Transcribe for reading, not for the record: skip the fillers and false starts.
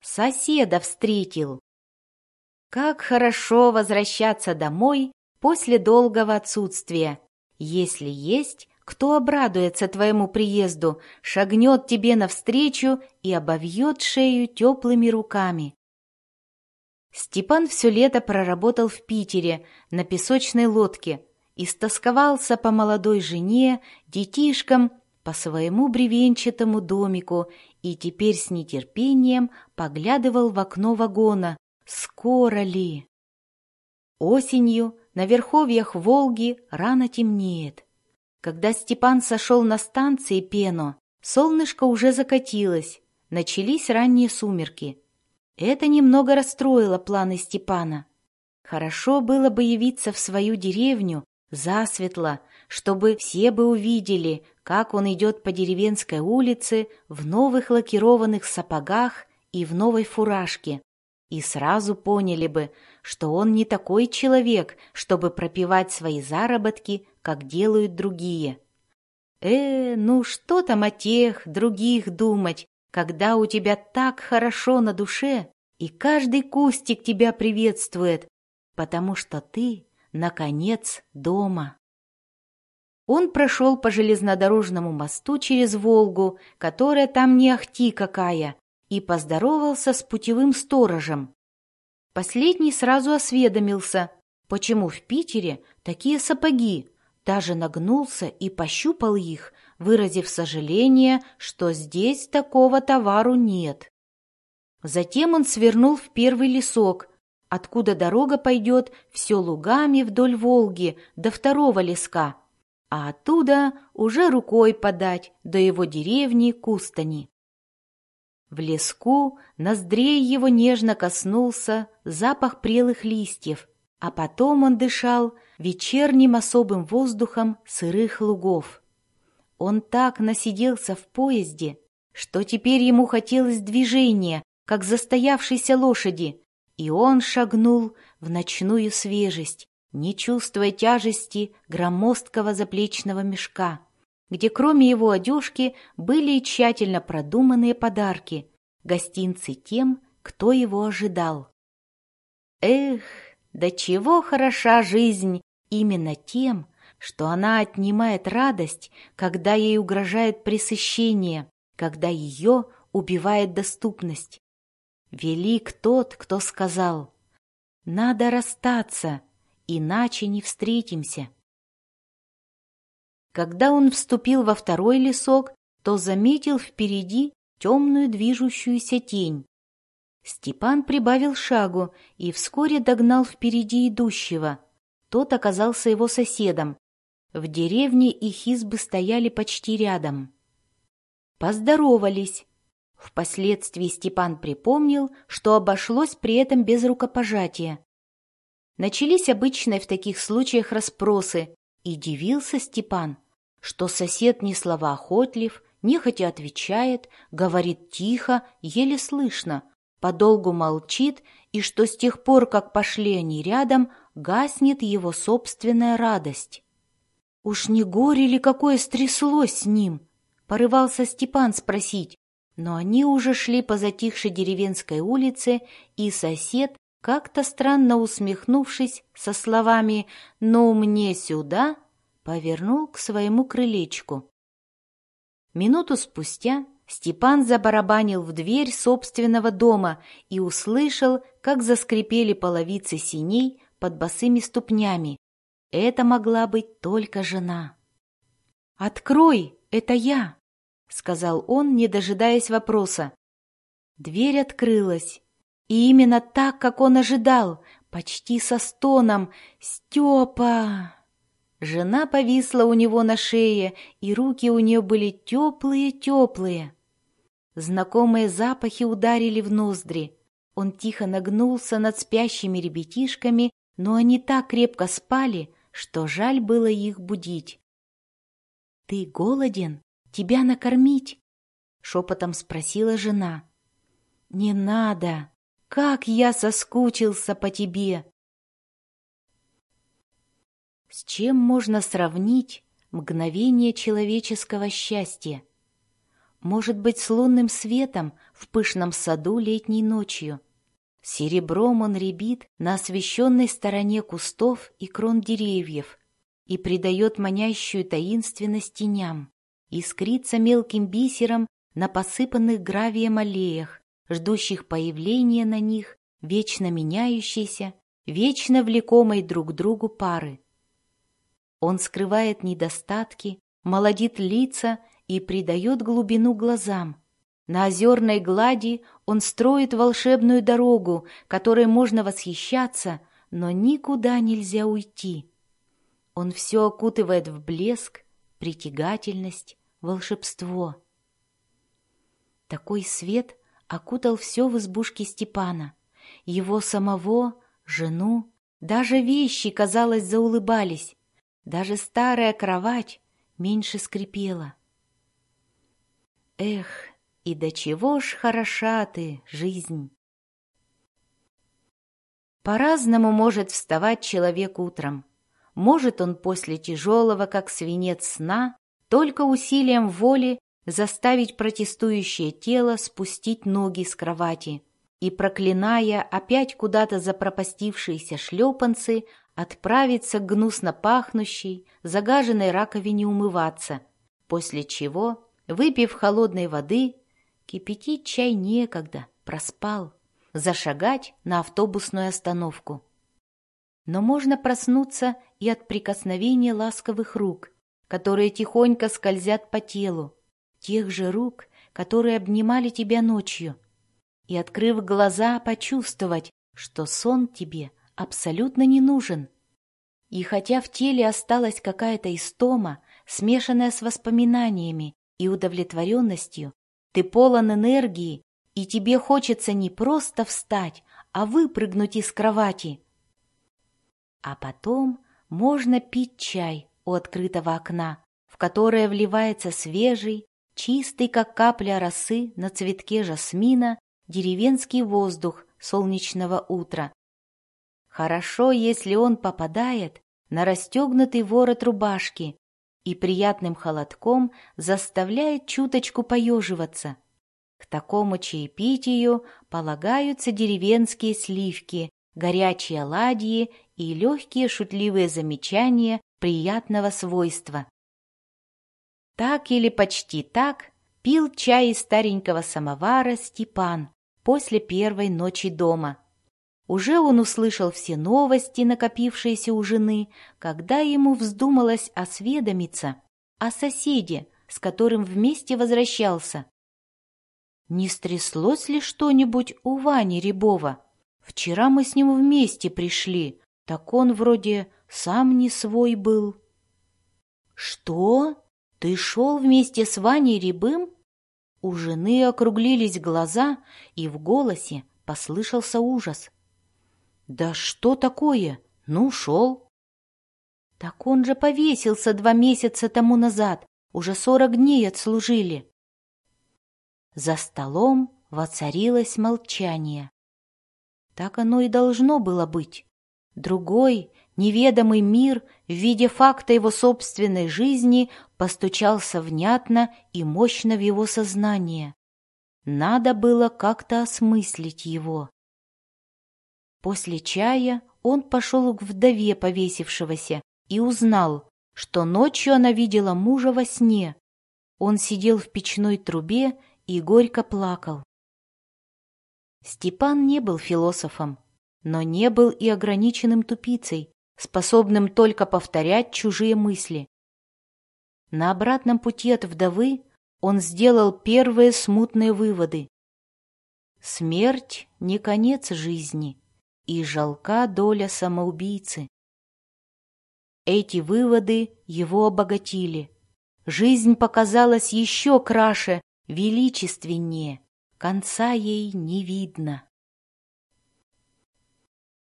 соседа встретил. Как хорошо возвращаться домой после долгого отсутствия. Если есть, кто обрадуется твоему приезду, шагнет тебе навстречу и обовьет шею теплыми руками. Степан все лето проработал в Питере на песочной лодке, истосковался по молодой жене, детишкам, по своему бревенчатому домику и теперь с нетерпением поглядывал в окно вагона. Скоро ли? Осенью на верховьях Волги рано темнеет. Когда Степан сошел на станции Пено, солнышко уже закатилось, начались ранние сумерки. Это немного расстроило планы Степана. Хорошо было бы явиться в свою деревню засветло, чтобы все бы увидели, как он идет по деревенской улице в новых лакированных сапогах и в новой фуражке, и сразу поняли бы, что он не такой человек, чтобы пропивать свои заработки, как делают другие. Ну что там о тех, других думать, когда у тебя так хорошо на душе, и каждый кустик тебя приветствует, потому что ты, наконец, дома. Он прошел по железнодорожному мосту через Волгу, которая там не ахти какая, и поздоровался с путевым сторожем. Последний сразу осведомился, почему в Питере такие сапоги, даже нагнулся и пощупал их, выразив сожаление, что здесь такого товару нет. Затем он свернул в первый лесок, откуда дорога пойдет все лугами вдоль Волги до второго леска, а оттуда уже рукой подать до его деревни Кустани. В леску ноздрей его нежно коснулся запах прелых листьев, а потом он дышал вечерним особым воздухом сырых лугов. Он так насиделся в поезде, что теперь ему хотелось движения, как застоявшейся лошади, и он шагнул в ночную свежесть, не чувствуя тяжести громоздкого заплечного мешка, где кроме его одежки были и тщательно продуманные подарки, гостинцы тем, кто его ожидал. Эх, до чего хороша жизнь именно тем, что она отнимает радость, когда ей угрожает пресыщение, когда ее убивает доступность. Велик тот, кто сказал: «Надо расстаться, иначе не встретимся». Когда он вступил во второй лесок, то заметил впереди темную движущуюся тень. Степан прибавил шагу и вскоре догнал впереди идущего. Тот оказался его соседом. В деревне их избы стояли почти рядом. Поздоровались. Впоследствии Степан припомнил, что обошлось при этом без рукопожатия. Начались обычные в таких случаях расспросы, и дивился Степан, что сосед не словоохотлив, нехотя отвечает, говорит тихо, еле слышно, подолгу молчит, и что с тех пор, как пошли они рядом, гаснет его собственная радость. «Уж не горе ли какое стряслось с ним?» — порывался Степан спросить, но они уже шли по затихшей деревенской улице, и сосед, как-то странно усмехнувшись со словами «ну мне сюда», повернул к своему крылечку. Минуту спустя Степан забарабанил в дверь собственного дома и услышал, как заскрипели половицы сеней под босыми ступнями. Это могла быть только жена. «Открой, это я!» — сказал он, не дожидаясь вопроса. Дверь открылась, и именно так, как он ожидал, почти со стоном: «Степа!» Жена повисла у него на шее, и руки у нее были теплые-теплые. Знакомые запахи ударили в ноздри. Он тихо нагнулся над спящими ребятишками, но они так крепко спали, что жаль было их будить. «Ты голоден? Тебя накормить?» — шепотом спросила жена. «Не надо! Как я соскучился по тебе!» С чем можно сравнить мгновение человеческого счастья? может быть, с лунным светом в пышном саду летней ночью. Серебром он рябит на освещенной стороне кустов и крон деревьев и придает манящую таинственность теням, искрится мелким бисером на посыпанных гравием аллеях, ждущих появления на них вечно меняющейся, вечно влекомой друг к другу пары. Он скрывает недостатки, молодит лица и придает глубину глазам. На озерной глади он строит волшебную дорогу, которой можно восхищаться, но никуда нельзя уйти. Он все окутывает в блеск, притягательность, волшебство. Такой свет окутал все в избушке Степана. Его самого, жену, даже вещи, казалось, заулыбались. Даже старая кровать меньше скрипела. Эх, и до чего ж хороша ты, жизнь! По-разному может вставать человек утром. Может он после тяжелого, как свинец сна, только усилием воли заставить протестующее тело спустить ноги с кровати и, проклиная опять куда-то запропастившиеся шлепанцы, отправиться к гнусно пахнущей, загаженной раковине умываться, после чего, выпив холодной воды, кипятить чай некогда, проспал, зашагать на автобусную остановку. Но можно проснуться и от прикосновения ласковых рук, которые тихонько скользят по телу, тех же рук, которые обнимали тебя ночью, и, открыв глаза, почувствовать, что сон тебе абсолютно не нужен. И хотя в теле осталась какая-то истома, смешанная с воспоминаниями и удовлетворенностью, ты полон энергии, и тебе хочется не просто встать, а выпрыгнуть из кровати. А потом можно пить чай у открытого окна, в которое вливается свежий, чистый, как капля росы на цветке жасмина, деревенский воздух солнечного утра. Хорошо, если он попадает на расстегнутый ворот рубашки и приятным холодком заставляет чуточку поеживаться. К такому чаепитию полагаются деревенские сливки, горячие оладьи и легкие шутливые замечания приятного свойства. Так или почти так пил чай из старенького самовара Степан после первой ночи дома. Уже он услышал все новости, накопившиеся у жены, когда ему вздумалось осведомиться о соседе, с которым вместе возвращался. Не стряслось ли что-нибудь у Вани Рябова? Вчера мы с ним вместе пришли, так он вроде сам не свой был. Что? Ты шел вместе с Ваней Рябым? У жены округлились глаза, и в голосе послышался ужас. Да что такое? Ну, шел. Так он же повесился 2 месяца тому назад, уже 40 дней отслужили. За столом воцарилось молчание. Так оно и должно было быть. Другой, неведомый мир в виде факта его собственной жизни постучался внятно и мощно в его сознание. Надо было как-то осмыслить его. После чая он пошел к вдове повесившегося и узнал, что ночью она видела мужа во сне. Он сидел в печной трубе и горько плакал. Степан не был философом, но не был и ограниченным тупицей, способным только повторять чужие мысли. На обратном пути от вдовы он сделал первые смутные выводы. Смерть не конец жизни, и жалка доля самоубийцы. Эти выводы его обогатили. Жизнь показалась еще краше, величественнее, конца ей не видно.